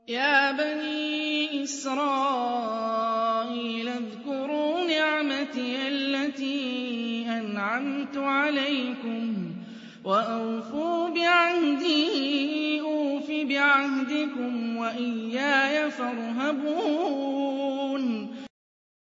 يَا بَنِي إِسْرَائِيلَ اذْكُرُوا نِعْمَتِيَ الَّتِي أَنْعَمْتُ عَلَيْكُمْ وَأَوْفُوا بِعَهْدِي أُوفِ بِعَهْدِكُمْ وَإِيَّايَ فَارْهَبُونِ